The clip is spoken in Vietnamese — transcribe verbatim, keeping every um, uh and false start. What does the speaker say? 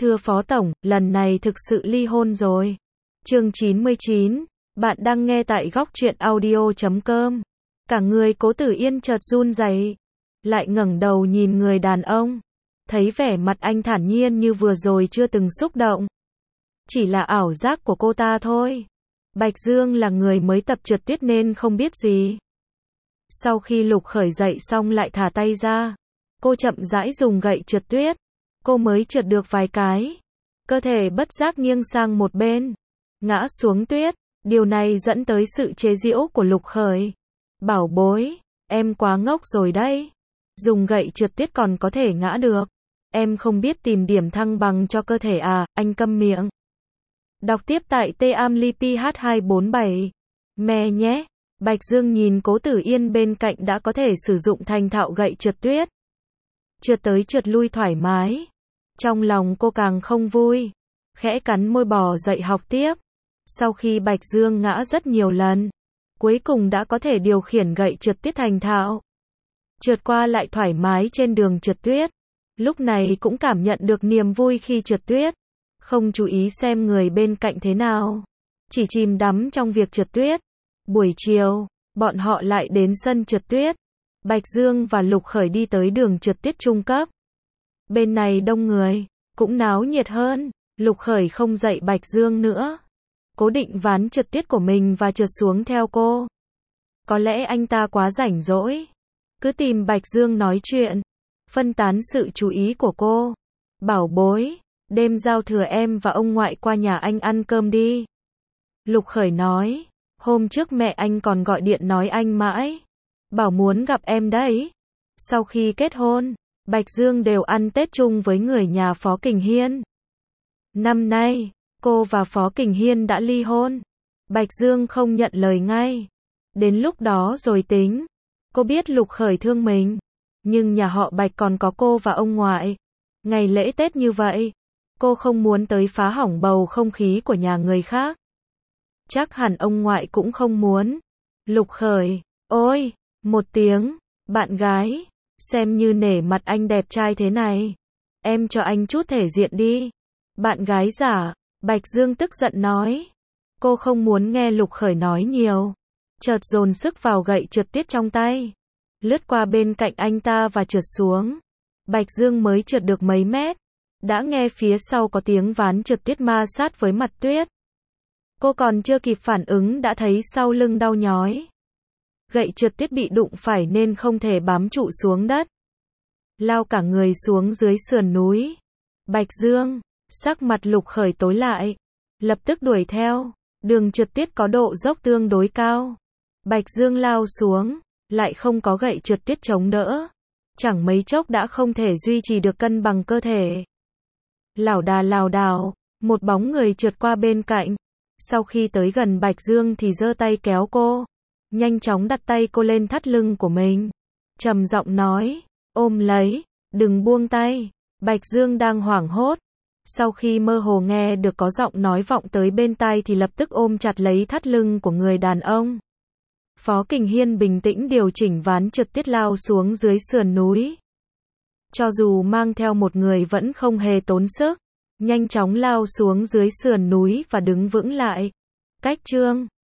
Thưa Phó Tổng, lần này thực sự ly hôn rồi. Chương chín mươi chín, bạn đang nghe tại góc truyện audio chấm com. Cả người Cố Tử Yên chợt run rẩy, lại ngẩng đầu nhìn người đàn ông. Thấy vẻ mặt anh thản nhiên như vừa rồi chưa từng xúc động. Chỉ là ảo giác của cô ta thôi. Bạch Dương là người mới tập trượt tuyết nên không biết gì. Sau khi Lục Khởi dậy xong lại thả tay ra. Cô chậm rãi dùng gậy trượt tuyết. Cô mới trượt được vài cái. Cơ thể bất giác nghiêng sang một bên. Ngã xuống tuyết. Điều này dẫn tới sự chế giễu của Lục Khởi. Bảo bối, em quá ngốc rồi đấy. Dùng gậy trượt tuyết còn có thể ngã được. Em không biết tìm điểm thăng bằng cho cơ thể à, anh câm miệng. Đọc tiếp tại T A M L I P H hai bốn bảy. Mẹ nhé. Bạch Dương nhìn Cố Tử Yên bên cạnh đã có thể sử dụng thành thạo gậy trượt tuyết. Trượt tới trượt lui thoải mái. Trong lòng cô càng không vui. Khẽ cắn môi bò dậy học tiếp. Sau khi Bạch Dương ngã rất nhiều lần, cuối cùng đã có thể điều khiển gậy trượt tuyết thành thạo. Trượt qua lại thoải mái trên đường trượt tuyết. Lúc này cũng cảm nhận được niềm vui khi trượt tuyết. Không chú ý xem người bên cạnh thế nào. Chỉ chìm đắm trong việc trượt tuyết. Buổi chiều, bọn họ lại đến sân trượt tuyết. Bạch Dương và Lục Khởi đi tới đường trượt tuyết trung cấp. Bên này đông người, cũng náo nhiệt hơn. Lục Khởi không dạy Bạch Dương nữa. Cố định ván trượt tuyết của mình và trượt xuống theo cô. Có lẽ anh ta quá rảnh rỗi. Cứ tìm Bạch Dương nói chuyện. Phân tán sự chú ý của cô. Bảo bối, đêm giao thừa em và ông ngoại qua nhà anh ăn cơm đi. Lục Khởi nói. Hôm trước mẹ anh còn gọi điện nói anh mãi. Bảo muốn gặp em đấy. Sau khi kết hôn, Bạch Dương đều ăn Tết chung với người nhà Phó Kình Hiên. Năm nay, cô và Phó Kình Hiên đã ly hôn. Bạch Dương không nhận lời ngay. Đến lúc đó rồi tính. Cô biết Lục Khởi thương mình. Nhưng nhà họ Bạch còn có cô và ông ngoại. Ngày lễ Tết như vậy, cô không muốn tới phá hỏng bầu không khí của nhà người khác. Chắc hẳn ông ngoại cũng không muốn. Lục Khởi, ôi, một tiếng, bạn gái, xem như nể mặt anh đẹp trai thế này. Em cho anh chút thể diện đi. Bạn gái giả, Bạch Dương tức giận nói. Cô không muốn nghe Lục Khởi nói nhiều. Chợt dồn sức vào gậy trượt tuyết trong tay. Lướt qua bên cạnh anh ta và trượt xuống. Bạch Dương mới trượt được mấy mét. Đã nghe phía sau có tiếng ván trượt tuyết ma sát với mặt tuyết. Cô còn chưa kịp phản ứng đã thấy sau lưng đau nhói. Gậy trượt tuyết bị đụng phải nên không thể bám trụ xuống đất. Lao cả người xuống dưới sườn núi. Bạch Dương, sắc mặt Lục Khởi tối lại. Lập tức đuổi theo. Đường trượt tuyết có độ dốc tương đối cao. Bạch Dương lao xuống, lại không có gậy trượt tuyết chống đỡ. Chẳng mấy chốc đã không thể duy trì được cân bằng cơ thể. Lảo đà lảo đảo, một bóng người trượt qua bên cạnh. Sau khi tới gần Bạch Dương thì giơ tay kéo cô. Nhanh chóng đặt tay cô lên thắt lưng của mình. Trầm giọng nói, ôm lấy, đừng buông tay. Bạch Dương đang hoảng hốt. Sau khi mơ hồ nghe được có giọng nói vọng tới bên tai thì lập tức ôm chặt lấy thắt lưng của người đàn ông. Phó Kình Hiên bình tĩnh điều chỉnh ván trượt tuyết lao xuống dưới sườn núi. Cho dù mang theo một người vẫn không hề tốn sức. Nhanh chóng lao xuống dưới sườn núi và đứng vững lại. Cách chương